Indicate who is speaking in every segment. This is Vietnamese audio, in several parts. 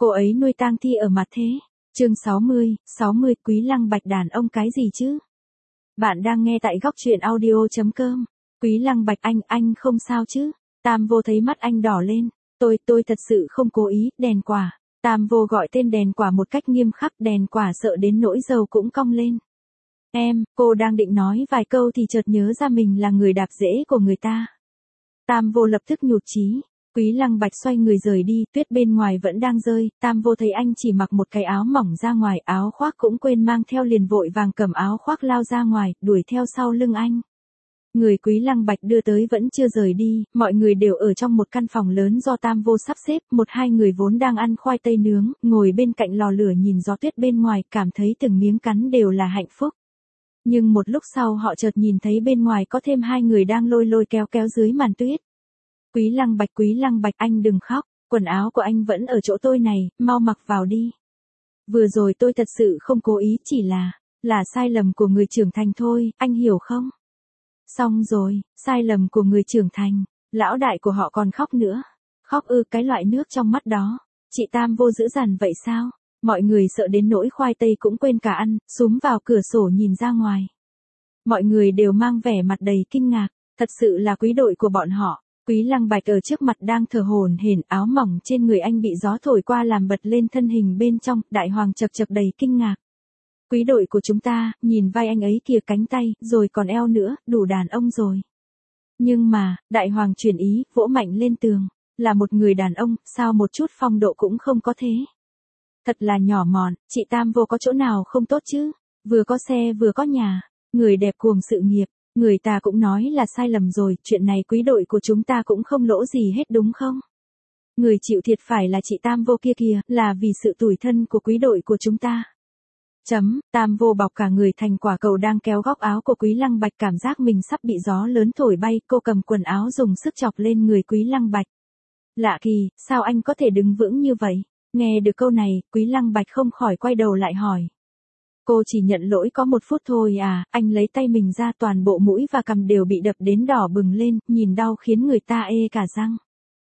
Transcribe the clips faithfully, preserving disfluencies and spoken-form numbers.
Speaker 1: cô ấy nuôi tang thi ở mặt thế. Chương sáu mươi, sáu mươi Quý Lăng Bạch đàn ông cái gì chứ? Bạn đang nghe tại góc truyện audio chấm com. Quý Lăng Bạch anh, anh không sao chứ? Tam Vô thấy mắt anh đỏ lên. Tôi, tôi thật sự không cố ý, đèn quả. Tam Vô gọi tên đèn quả một cách nghiêm khắc, đèn quả sợ đến nỗi dầu cũng cong lên. Em, cô đang định nói vài câu thì chợt nhớ ra mình là người đạp rễ của người ta. Tam Vô lập tức nhụt chí. Quý Lăng Bạch xoay người rời đi, tuyết bên ngoài vẫn đang rơi, Tam Vô thấy anh chỉ mặc một cái áo mỏng ra ngoài, áo khoác cũng quên mang theo, liền vội vàng cầm áo khoác lao ra ngoài, đuổi theo sau lưng anh. Người Quý Lăng Bạch đưa tới vẫn chưa rời đi, mọi người đều ở trong một căn phòng lớn do Tam Vô sắp xếp, một hai người vốn đang ăn khoai tây nướng, ngồi bên cạnh lò lửa nhìn gió tuyết bên ngoài, cảm thấy từng miếng cắn đều là hạnh phúc. Nhưng một lúc sau họ chợt nhìn thấy bên ngoài có thêm hai người đang lôi lôi kéo kéo dưới màn tuyết. Quý Lăng Bạch, Quý Lăng Bạch, anh đừng khóc, quần áo của anh vẫn ở chỗ tôi này, mau mặc vào đi. Vừa rồi tôi thật sự không cố ý, chỉ là, là sai lầm của người trưởng thành thôi, anh hiểu không? Xong rồi, sai lầm của người trưởng thành, lão đại của họ còn khóc nữa. Khóc ư, cái loại nước trong mắt đó. Chị Tam Vô dữ dằn vậy sao? Mọi người sợ đến nỗi khoai tây cũng quên cả ăn, súm vào cửa sổ nhìn ra ngoài. Mọi người đều mang vẻ mặt đầy kinh ngạc, thật sự là quý đội của bọn họ. Quý Lăng Bạch ở trước mặt đang thở hổn hển, áo mỏng trên người anh bị gió thổi qua làm bật lên thân hình bên trong, Đại Hoàng chật chật đầy kinh ngạc. Quý đội của chúng ta, nhìn vai anh ấy kìa, cánh tay, rồi còn eo nữa, đủ đàn ông rồi. Nhưng mà, Đại Hoàng chuyển ý, vỗ mạnh lên tường, là một người đàn ông, sao một chút phong độ cũng không có thế. Thật là nhỏ mọn, chị Tam Vô có chỗ nào không tốt chứ, vừa có xe vừa có nhà, người đẹp cuồng sự nghiệp. Người ta cũng nói là sai lầm rồi, chuyện này quý đội của chúng ta cũng không lỗ gì hết đúng không? Người chịu thiệt phải là chị Tam Vô kia kìa, là vì sự tủi thân của quý đội của chúng ta. Chấm, Tam Vô bọc cả người thành quả cầu đang kéo góc áo của Quý Lăng Bạch, cảm giác mình sắp bị gió lớn thổi bay, cô cầm quần áo dùng sức chọc lên người Quý Lăng Bạch. Lạ kỳ, sao anh có thể đứng vững như vậy? Nghe được câu này, Quý Lăng Bạch không khỏi quay đầu lại hỏi. Cô chỉ nhận lỗi có một phút thôi à, anh lấy tay mình ra, toàn bộ mũi và cằm đều bị đập đến đỏ bừng lên, nhìn đau khiến người ta ê cả răng.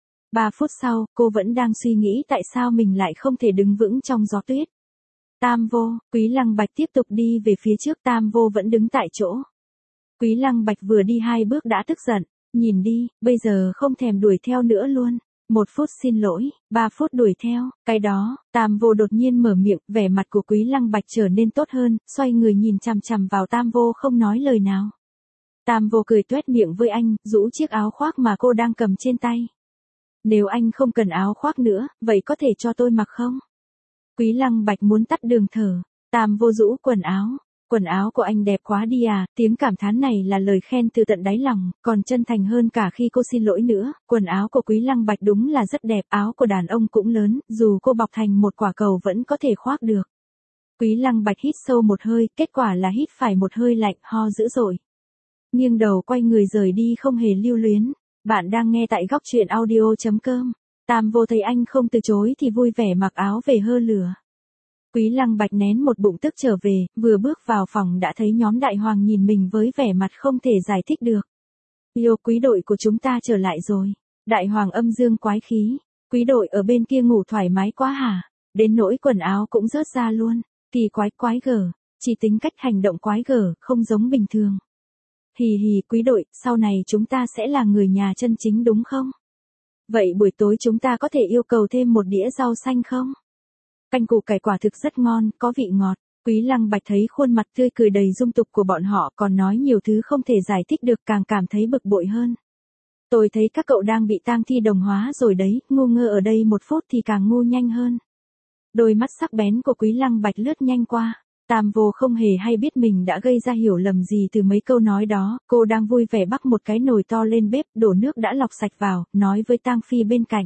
Speaker 1: Ba phút sau, cô vẫn đang suy nghĩ tại sao mình lại không thể đứng vững trong gió tuyết. Tam Vô, Quý Lăng Bạch tiếp tục đi về phía trước, Tam Vô vẫn đứng tại chỗ. Quý Lăng Bạch vừa đi hai bước đã tức giận, nhìn đi, bây giờ không thèm đuổi theo nữa luôn. Một phút xin lỗi, ba phút đuổi theo, cái đó, Tam Vô đột nhiên mở miệng, vẻ mặt của Quý Lăng Bạch trở nên tốt hơn, xoay người nhìn chằm chằm vào Tam Vô không nói lời nào. Tam Vô cười tuét miệng với anh, rũ chiếc áo khoác mà cô đang cầm trên tay. Nếu anh không cần áo khoác nữa, vậy có thể cho tôi mặc không? Quý Lăng Bạch muốn tắt đường thở, Tam Vô rũ quần áo. Quần áo của anh đẹp quá đi à, tiếng cảm thán này là lời khen từ tận đáy lòng, còn chân thành hơn cả khi cô xin lỗi nữa. Quần áo của Quý Lăng Bạch đúng là rất đẹp, áo của đàn ông cũng lớn, dù cô bọc thành một quả cầu vẫn có thể khoác được. Quý Lăng Bạch hít sâu một hơi, kết quả là hít phải một hơi lạnh, ho dữ dội. Nghiêng đầu quay người rời đi không hề lưu luyến. Bạn đang nghe tại góc truyện audio chấm com. Tam Vô thấy anh không từ chối thì vui vẻ mặc áo về hơ lửa. Quý Lăng Bạch nén một bụng tức trở về, vừa bước vào phòng đã thấy nhóm Đại Hoàng nhìn mình với vẻ mặt không thể giải thích được. Yêu, quý đội của chúng ta trở lại rồi. Đại Hoàng âm dương quái khí. Quý đội ở bên kia ngủ thoải mái quá hả? Đến nỗi quần áo cũng rớt ra luôn. Kỳ quái quái gở. Chỉ tính cách hành động quái gở, không giống bình thường. Hì hì, quý đội, sau này chúng ta sẽ là người nhà chân chính đúng không? Vậy buổi tối chúng ta có thể yêu cầu thêm một đĩa rau xanh không? Canh củ cải quả thực rất ngon, có vị ngọt. Quý Lăng Bạch thấy khuôn mặt tươi cười đầy dung tục của bọn họ, còn nói nhiều thứ không thể giải thích được, càng cảm thấy bực bội hơn. Tôi thấy các cậu đang bị tang thi đồng hóa rồi đấy, ngu ngơ ở đây một phút thì càng ngu nhanh hơn. Đôi mắt sắc bén của Quý Lăng Bạch lướt nhanh qua. Tam Vô không hề hay biết mình đã gây ra hiểu lầm gì từ mấy câu nói đó, cô đang vui vẻ bắc một cái nồi to lên bếp, đổ nước đã lọc sạch vào, nói với Tang Phi bên cạnh.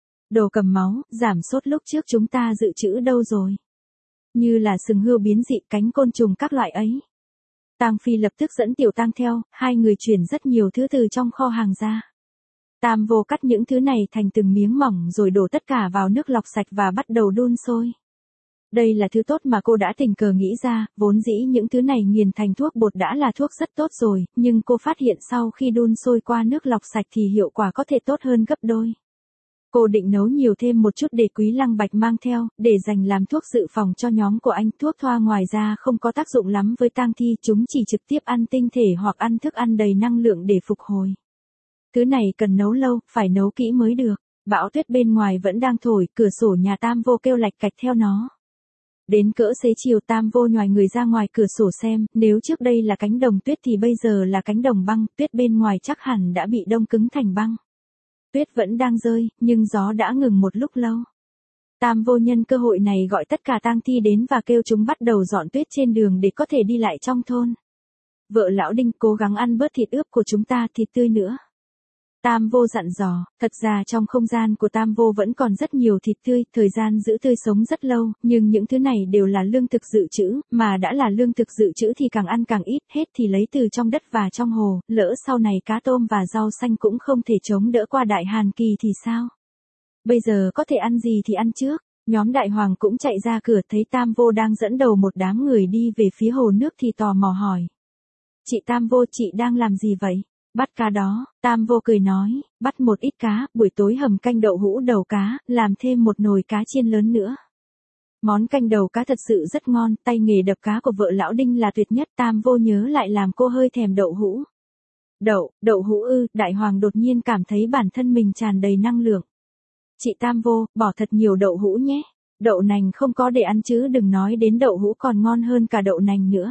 Speaker 1: Đồ cầm máu, giảm sốt lúc trước chúng ta dự trữ đâu rồi? Như là sừng hươu biến dị, cánh côn trùng các loại ấy. Tang Phi lập tức dẫn Tiểu Tang theo, hai người chuyển rất nhiều thứ từ trong kho hàng ra. Tam Vô cắt những thứ này thành từng miếng mỏng rồi đổ tất cả vào nước lọc sạch và bắt đầu đun sôi. Đây là thứ tốt mà cô đã tình cờ nghĩ ra, vốn dĩ những thứ này nghiền thành thuốc bột đã là thuốc rất tốt rồi, nhưng cô phát hiện sau khi đun sôi qua nước lọc sạch thì hiệu quả có thể tốt hơn gấp đôi. Cô định nấu nhiều thêm một chút để Quý Lăng Bạch mang theo, để dành làm thuốc dự phòng cho nhóm của anh. Thuốc thoa ngoài ra không có tác dụng lắm với tang thi, chúng chỉ trực tiếp ăn tinh thể hoặc ăn thức ăn đầy năng lượng để phục hồi. Thứ này cần nấu lâu, phải nấu kỹ mới được. Bão tuyết bên ngoài vẫn đang thổi, cửa sổ nhà Tam Vô kêu lạch cạch theo nó. Đến cỡ xế chiều Tam Vô nhòi người ra ngoài cửa sổ xem, nếu trước đây là cánh đồng tuyết thì bây giờ là cánh đồng băng, tuyết bên ngoài chắc hẳn đã bị đông cứng thành băng. Tuyết vẫn đang rơi, nhưng gió đã ngừng một lúc lâu. Tam Vô nhân cơ hội này gọi tất cả tang thi đến và kêu chúng bắt đầu dọn tuyết trên đường để có thể đi lại trong thôn. Vợ lão Đinh cố gắng ăn bớt thịt ướp của chúng ta, thịt tươi nữa. Tam Vô dặn dò, thật ra trong không gian của Tam Vô vẫn còn rất nhiều thịt tươi, thời gian giữ tươi sống rất lâu, nhưng những thứ này đều là lương thực dự trữ, mà đã là lương thực dự trữ thì càng ăn càng ít, hết thì lấy từ trong đất và trong hồ, lỡ sau này cá tôm và rau xanh cũng không thể chống đỡ qua đại hàn kỳ thì sao? Bây giờ có thể ăn gì thì ăn trước. Nhóm Đại Hoàng cũng chạy ra cửa thấy Tam Vô đang dẫn đầu một đám người đi về phía hồ nước thì tò mò hỏi. Chị Tam Vô, chị đang làm gì vậy? Bắt cá đó, Tam Vô cười nói, bắt một ít cá, buổi tối hầm canh đậu hũ đầu cá, làm thêm một nồi cá chiên lớn nữa. Món canh đầu cá thật sự rất ngon, tay nghề đập cá của vợ lão Đinh là tuyệt nhất. Tam Vô nhớ lại làm cô hơi thèm đậu hũ. Đậu, đậu hũ ư? Đại Hoàng đột nhiên cảm thấy bản thân mình tràn đầy năng lượng. Chị Tam Vô, bỏ thật nhiều đậu hũ nhé. Đậu nành không có để ăn chứ đừng nói đến đậu hũ còn ngon hơn cả đậu nành nữa.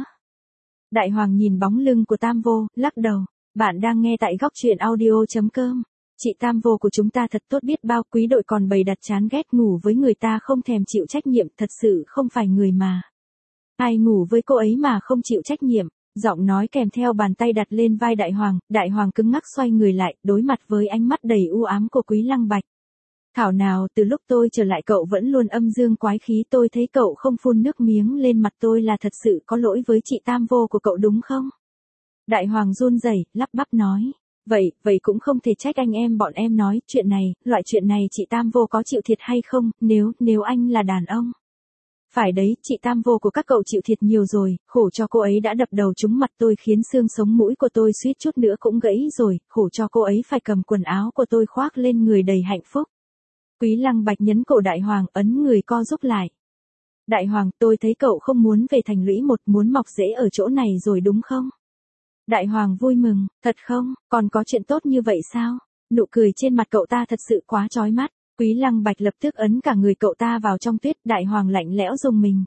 Speaker 1: Đại Hoàng nhìn bóng lưng của Tam Vô, lắc đầu. Bạn đang nghe tại góc truyện audio chấm com. Chị Tam Vô của chúng ta thật tốt biết bao, quý đội còn bày đặt chán ghét, ngủ với người ta không thèm chịu trách nhiệm, thật sự không phải người mà. Ai ngủ với cô ấy mà không chịu trách nhiệm, giọng nói kèm theo bàn tay đặt lên vai Đại Hoàng, Đại Hoàng cứng ngắc xoay người lại, đối mặt với ánh mắt đầy u ám của Quý Lăng Bạch. Thảo nào từ lúc tôi trở lại cậu vẫn luôn âm dương quái khí, tôi thấy cậu không phun nước miếng lên mặt tôi là thật sự có lỗi với chị Tam Vô của cậu đúng không? Đại Hoàng run rẩy, lắp bắp nói, vậy, vậy cũng không thể trách anh em bọn em nói, chuyện này, loại chuyện này chị Tam Vô có chịu thiệt hay không, nếu, nếu anh là đàn ông. Phải đấy, chị Tam Vô của các cậu chịu thiệt nhiều rồi, khổ cho cô ấy đã đập đầu trúng mặt tôi khiến xương sống mũi của tôi suýt chút nữa cũng gãy rồi, khổ cho cô ấy phải cầm quần áo của tôi khoác lên người đầy hạnh phúc. Quý Lăng Bạch nhấn cổ Đại Hoàng, ấn người co giúp lại. Đại Hoàng, tôi thấy cậu không muốn về thành lũy một, muốn mọc rễ ở chỗ này rồi đúng không? Đại Hoàng vui mừng, thật không, còn có chuyện tốt như vậy sao? Nụ cười trên mặt cậu ta thật sự quá chói mắt. Quý Lăng Bạch lập tức ấn cả người cậu ta vào trong tuyết, Đại Hoàng lạnh lẽo rùng mình.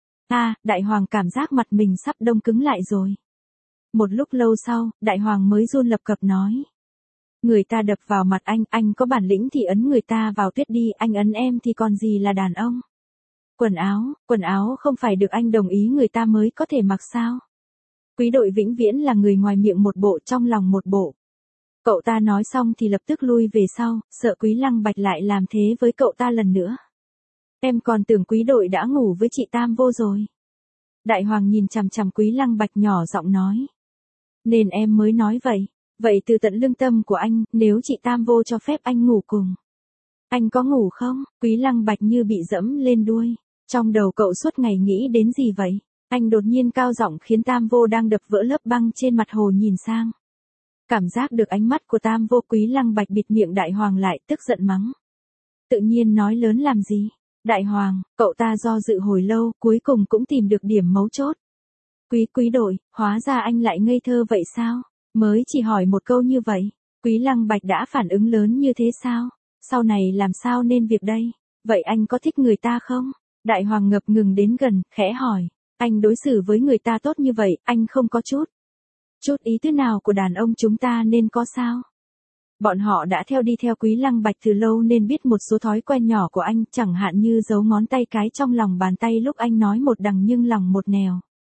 Speaker 1: À, Đại Hoàng cảm giác mặt mình sắp đông cứng lại rồi. Một lúc lâu sau, Đại Hoàng mới run lập cập nói. Người ta đập vào mặt anh, anh có bản lĩnh thì ấn người ta vào tuyết đi, anh ấn em thì còn gì là đàn ông. Quần áo, quần áo không phải được anh đồng ý người ta mới có thể mặc sao? Quý đội vĩnh viễn là người ngoài miệng một bộ trong lòng một bộ. Cậu ta nói xong thì lập tức lui về sau, sợ Quý Lăng Bạch lại làm thế với cậu ta lần nữa. Em còn tưởng quý đội đã ngủ với chị Tam Vô rồi. Đại Hoàng nhìn chằm chằm Quý Lăng Bạch nhỏ giọng nói. Nên em mới nói vậy. Vậy từ tận lương tâm của anh, nếu chị Tam Vô cho phép anh ngủ cùng. Anh có ngủ không? Quý Lăng Bạch như bị dẫm lên đuôi. Trong đầu cậu suốt ngày nghĩ đến gì vậy? Anh đột nhiên cao giọng khiến Tam Vô đang đập vỡ lớp băng trên mặt hồ nhìn sang. Cảm giác được ánh mắt của Tam Vô, Quý Lăng Bạch bịt miệng Đại Hoàng lại, tức giận mắng. Tự nhiên nói lớn làm gì? Đại Hoàng, cậu ta do dự hồi lâu, cuối cùng cũng tìm được điểm mấu chốt. Quý quý đội, hóa ra anh lại ngây thơ vậy sao? Mới chỉ hỏi một câu như vậy, Quý Lăng Bạch đã phản ứng lớn như thế sao? Sau này làm sao nên việc đây? Vậy anh có thích người ta không? Đại Hoàng ngập ngừng đến gần, khẽ hỏi. Anh đối xử với người ta tốt như vậy, anh không có chút. Chút ý tứ nào của đàn ông chúng ta nên có sao? Bọn họ đã theo đi theo Quý Lăng Bạch từ lâu nên biết một số thói quen nhỏ của anh, chẳng hạn như giấu ngón tay cái trong lòng bàn tay lúc anh nói một đằng nhưng lòng một nẻo.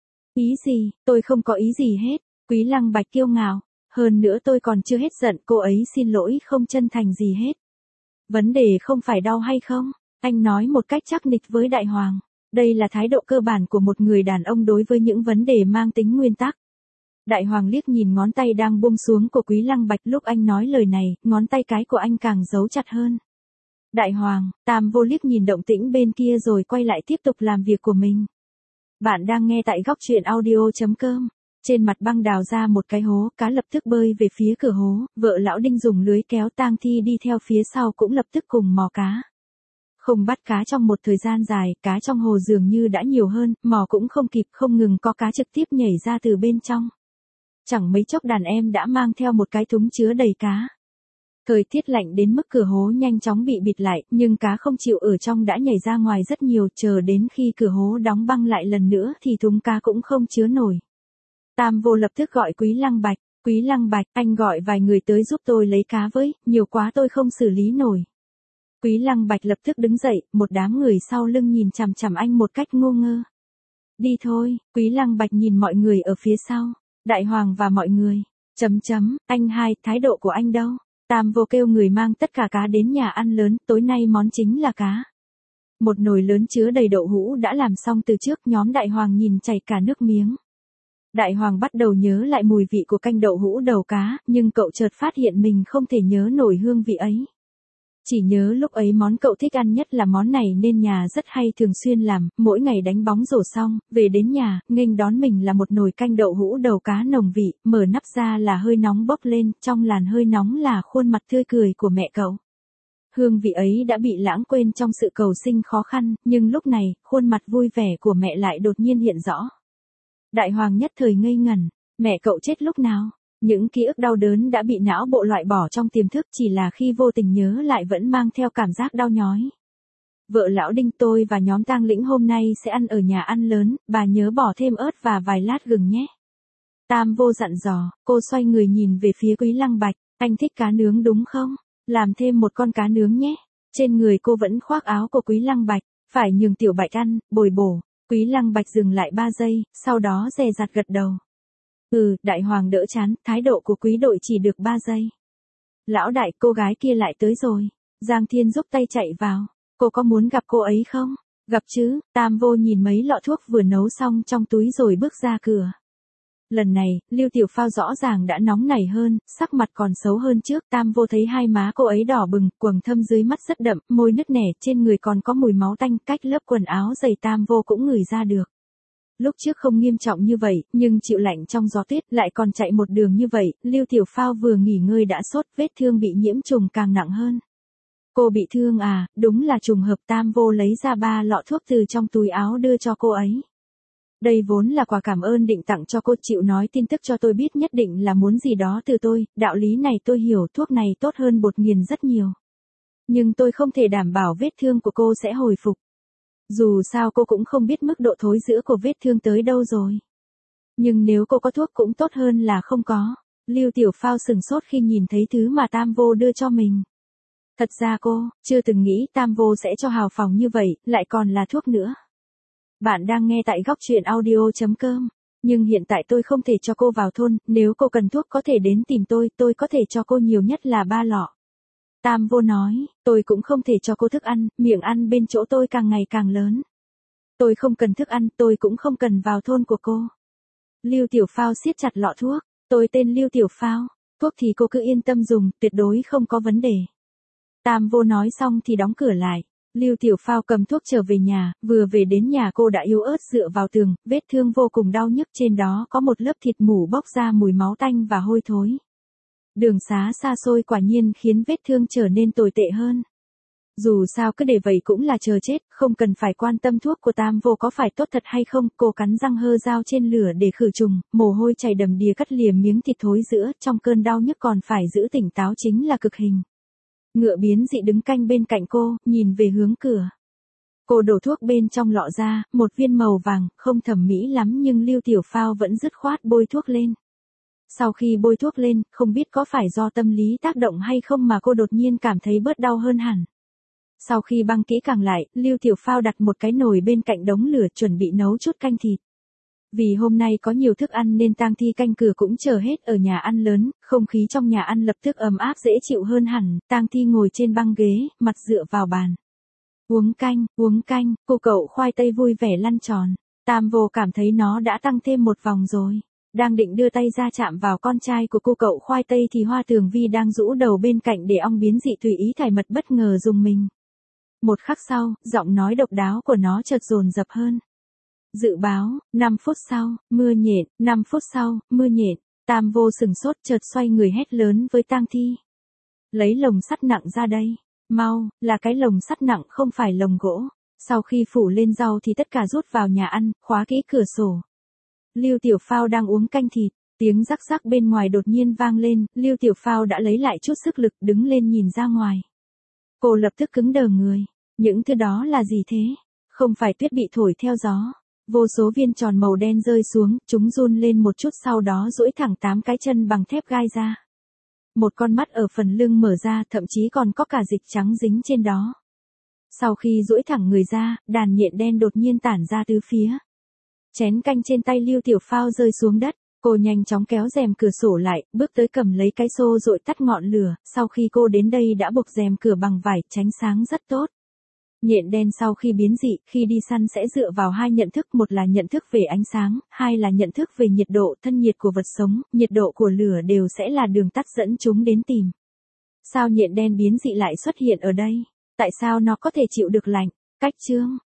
Speaker 1: Ý gì, tôi không có ý gì hết. Quý Lăng Bạch kiêu ngạo, hơn nữa tôi còn chưa hết giận, cô ấy xin lỗi không chân thành gì hết. Vấn đề không phải đau hay không, anh nói một cách chắc nịch với Đại Hoàng. Đây là thái độ cơ bản của một người đàn ông đối với những vấn đề mang tính nguyên tắc. Đại Hoàng liếc nhìn ngón tay đang buông xuống của Quý Lăng Bạch lúc anh nói lời này, ngón tay cái của anh càng giấu chặt hơn. Đại Hoàng, Tam Vô liếc nhìn động tĩnh bên kia rồi quay lại tiếp tục làm việc của mình. Bạn đang nghe tại góc truyện audio chấm com. Trên mặt băng đào ra một cái hố, cá lập tức bơi về phía cửa hố, vợ lão Đinh dùng lưới kéo tang thi đi theo phía sau cũng lập tức cùng mò cá. Không bắt cá trong một thời gian dài, cá trong hồ dường như đã nhiều hơn, mò cũng không kịp, không ngừng có cá trực tiếp nhảy ra từ bên trong. Chẳng mấy chốc đàn em đã mang theo một cái thúng chứa đầy cá. Thời tiết lạnh đến mức cửa hố nhanh chóng bị bịt lại, nhưng cá không chịu ở trong đã nhảy ra ngoài rất nhiều, chờ đến khi cửa hố đóng băng lại lần nữa thì thúng cá cũng không chứa nổi. Tam Vô lập tức gọi Quý Lăng Bạch, Quý Lăng Bạch, anh gọi vài người tới giúp tôi lấy cá với, nhiều quá tôi không xử lý nổi. Quý Lăng Bạch lập tức đứng dậy, một đám người sau lưng nhìn chằm chằm anh một cách ngô ngơ. Đi thôi, Quý Lăng Bạch nhìn mọi người ở phía sau, Đại Hoàng và mọi người, chấm chấm, anh hai, thái độ của anh đâu? Tam Vô kêu người mang tất cả cá đến nhà ăn lớn, tối nay món chính là cá. Một nồi lớn chứa đầy đậu hũ đã làm xong từ trước, nhóm Đại Hoàng nhìn chảy cả nước miếng. Đại Hoàng bắt đầu nhớ lại mùi vị của canh đậu hũ đầu cá, nhưng cậu chợt phát hiện mình không thể nhớ nổi hương vị ấy. Chỉ nhớ lúc ấy món cậu thích ăn nhất là món này nên nhà rất hay thường xuyên làm, mỗi ngày đánh bóng rổ xong, về đến nhà, nghênh đón mình là một nồi canh đậu hũ đầu cá nồng vị, mở nắp ra là hơi nóng bốc lên, trong làn hơi nóng là khuôn mặt tươi cười của mẹ cậu. Hương vị ấy đã bị lãng quên trong sự cầu sinh khó khăn, nhưng lúc này, khuôn mặt vui vẻ của mẹ lại đột nhiên hiện rõ. Đại Hoàng nhất thời ngây ngẩn, mẹ cậu chết lúc nào? Những ký ức đau đớn đã bị não bộ loại bỏ trong tiềm thức, chỉ là khi vô tình nhớ lại vẫn mang theo cảm giác đau nhói. Vợ lão Đinh, tôi và nhóm Tang Lĩnh hôm nay sẽ ăn ở nhà ăn lớn, bà nhớ bỏ thêm ớt và vài lát gừng nhé. Tam Vô dặn dò, cô xoay người nhìn về phía Quý Lăng Bạch, anh thích cá nướng đúng không? Làm thêm một con cá nướng nhé. Trên người cô vẫn khoác áo của Quý Lăng Bạch, phải nhường Tiểu Bạch ăn, bồi bổ. Quý Lăng Bạch dừng lại ba giây, sau đó dè dặt gật đầu. Ừ, Đại Hoàng đỡ chán, thái độ của quý đội chỉ được ba giây. Lão đại, cô gái kia lại tới rồi. Giang Thiên giúp tay chạy vào. Cô có muốn gặp cô ấy không? Gặp chứ, Tam Vô nhìn mấy lọ thuốc vừa nấu xong trong túi rồi bước ra cửa. Lần này, Lưu Tiểu Phao rõ ràng đã nóng nảy hơn, sắc mặt còn xấu hơn trước. Tam Vô thấy hai má cô ấy đỏ bừng, quầng thâm dưới mắt rất đậm, môi nứt nẻ, trên người còn có mùi máu tanh, cách lớp quần áo dày Tam Vô cũng ngửi ra được. Lúc trước không nghiêm trọng như vậy, nhưng chịu lạnh trong gió tuyết lại còn chạy một đường như vậy, Lưu Tiểu Phao vừa nghỉ ngơi đã sốt, vết thương bị nhiễm trùng càng nặng hơn. Cô bị thương à? Đúng là trùng hợp. Tam Vô lấy ra ba lọ thuốc từ trong túi áo đưa cho cô ấy. Đây vốn là quà cảm ơn định tặng cho cô, chịu nói tin tức cho tôi biết nhất định là muốn gì đó từ tôi, đạo lý này tôi hiểu, thuốc này tốt hơn bột nghiền rất nhiều. Nhưng tôi không thể đảm bảo vết thương của cô sẽ hồi phục. Dù sao cô cũng không biết mức độ thối rữa của vết thương tới đâu rồi. Nhưng nếu cô có thuốc cũng tốt hơn là không có. Lưu Tiểu Phao sừng sốt khi nhìn thấy thứ mà Tam Vô đưa cho mình. Thật ra cô, chưa từng nghĩ Tam Vô sẽ cho hào phóng như vậy, lại còn là thuốc nữa. Bạn đang nghe tại góc truyện audio chấm com. Nhưng hiện tại tôi không thể cho cô vào thôn, nếu cô cần thuốc có thể đến tìm tôi, tôi có thể cho cô nhiều nhất là ba lọ. Tam Vô nói, tôi cũng không thể cho cô thức ăn, miệng ăn bên chỗ tôi càng ngày càng lớn. Tôi không cần thức ăn, tôi cũng không cần vào thôn của cô. Lưu Tiểu Phao siết chặt lọ thuốc, tôi tên Lưu Tiểu Phao, thuốc thì cô cứ yên tâm dùng, tuyệt đối không có vấn đề. Tam Vô nói xong thì đóng cửa lại. Lưu Tiểu Phao cầm thuốc trở về nhà, vừa về đến nhà cô đã yếu ớt dựa vào tường, vết thương vô cùng đau nhức, trên đó có một lớp thịt mủ bốc ra mùi máu tanh và hôi thối. Đường xá xa xôi quả nhiên khiến vết thương trở nên tồi tệ hơn. Dù sao cứ để vậy cũng là chờ chết, không cần phải quan tâm thuốc của Tam Vô có phải tốt thật hay không, cô cắn răng hơ dao trên lửa để khử trùng, mồ hôi chảy đầm đìa cắt lìa miếng thịt thối giữa, trong cơn đau nhức còn phải giữ tỉnh táo chính là cực hình. Ngựa biến dị đứng canh bên cạnh cô, nhìn về hướng cửa. Cô đổ thuốc bên trong lọ ra, một viên màu vàng, không thẩm mỹ lắm nhưng Lưu Tiểu Phao vẫn dứt khoát bôi thuốc lên. Sau khi bôi thuốc lên, không biết có phải do tâm lý tác động hay không mà cô đột nhiên cảm thấy bớt đau hơn hẳn. Sau khi băng kỹ càng lại, Lưu Tiểu Phao đặt một cái nồi bên cạnh đống lửa chuẩn bị nấu chút canh thịt. Vì hôm nay có nhiều thức ăn nên tang thi canh cửa cũng chờ hết ở nhà ăn lớn, không khí trong nhà ăn lập tức ấm áp dễ chịu hơn hẳn, tang thi ngồi trên băng ghế, mặt dựa vào bàn. Uống canh, uống canh, cô cậu khoai tây vui vẻ lăn tròn. Tam Vô cảm thấy nó đã tăng thêm một vòng rồi. Đang định đưa tay ra chạm vào con trai của cô cậu khoai tây thì Hoa Tường Vi đang rũ đầu bên cạnh để ong biến dị tùy ý thải mật bất ngờ dùng mình. Một khắc sau, giọng nói độc đáo của nó chợt dồn dập hơn. Dự báo, năm phút sau, mưa nhện, năm phút sau, mưa nhện. Tam Vô sừng sốt chợt xoay người hét lớn với Tang Thi. Lấy lồng sắt nặng ra đây. Mau, là cái lồng sắt nặng không phải lồng gỗ. Sau khi phủ lên rau thì tất cả rút vào nhà ăn, khóa kỹ cửa sổ. Lưu Tiểu Phao đang uống canh thịt, tiếng rắc rắc bên ngoài đột nhiên vang lên, Lưu Tiểu Phao đã lấy lại chút sức lực đứng lên nhìn ra ngoài. Cô lập tức cứng đờ người, những thứ đó là gì thế? Không phải tuyết bị thổi theo gió. Vô số viên tròn màu đen rơi xuống, chúng run lên một chút sau đó duỗi thẳng tám cái chân bằng thép gai ra. Một con mắt ở phần lưng mở ra, thậm chí còn có cả dịch trắng dính trên đó. Sau khi duỗi thẳng người ra, đàn nhện đen đột nhiên tản ra tứ phía. Chén canh trên tay Lưu Tiểu Phao rơi xuống đất, cô nhanh chóng kéo rèm cửa sổ lại, bước tới cầm lấy cái xô dội tắt ngọn lửa, sau khi cô đến đây đã buộc rèm cửa bằng vải, tránh sáng rất tốt. Nhện đen sau khi biến dị, khi đi săn sẽ dựa vào hai nhận thức, một là nhận thức về ánh sáng, hai là nhận thức về nhiệt độ, thân nhiệt của vật sống, nhiệt độ của lửa đều sẽ là đường tắt dẫn chúng đến tìm. Sao nhện đen biến dị lại xuất hiện ở đây? Tại sao nó có thể chịu được lạnh? Cách chương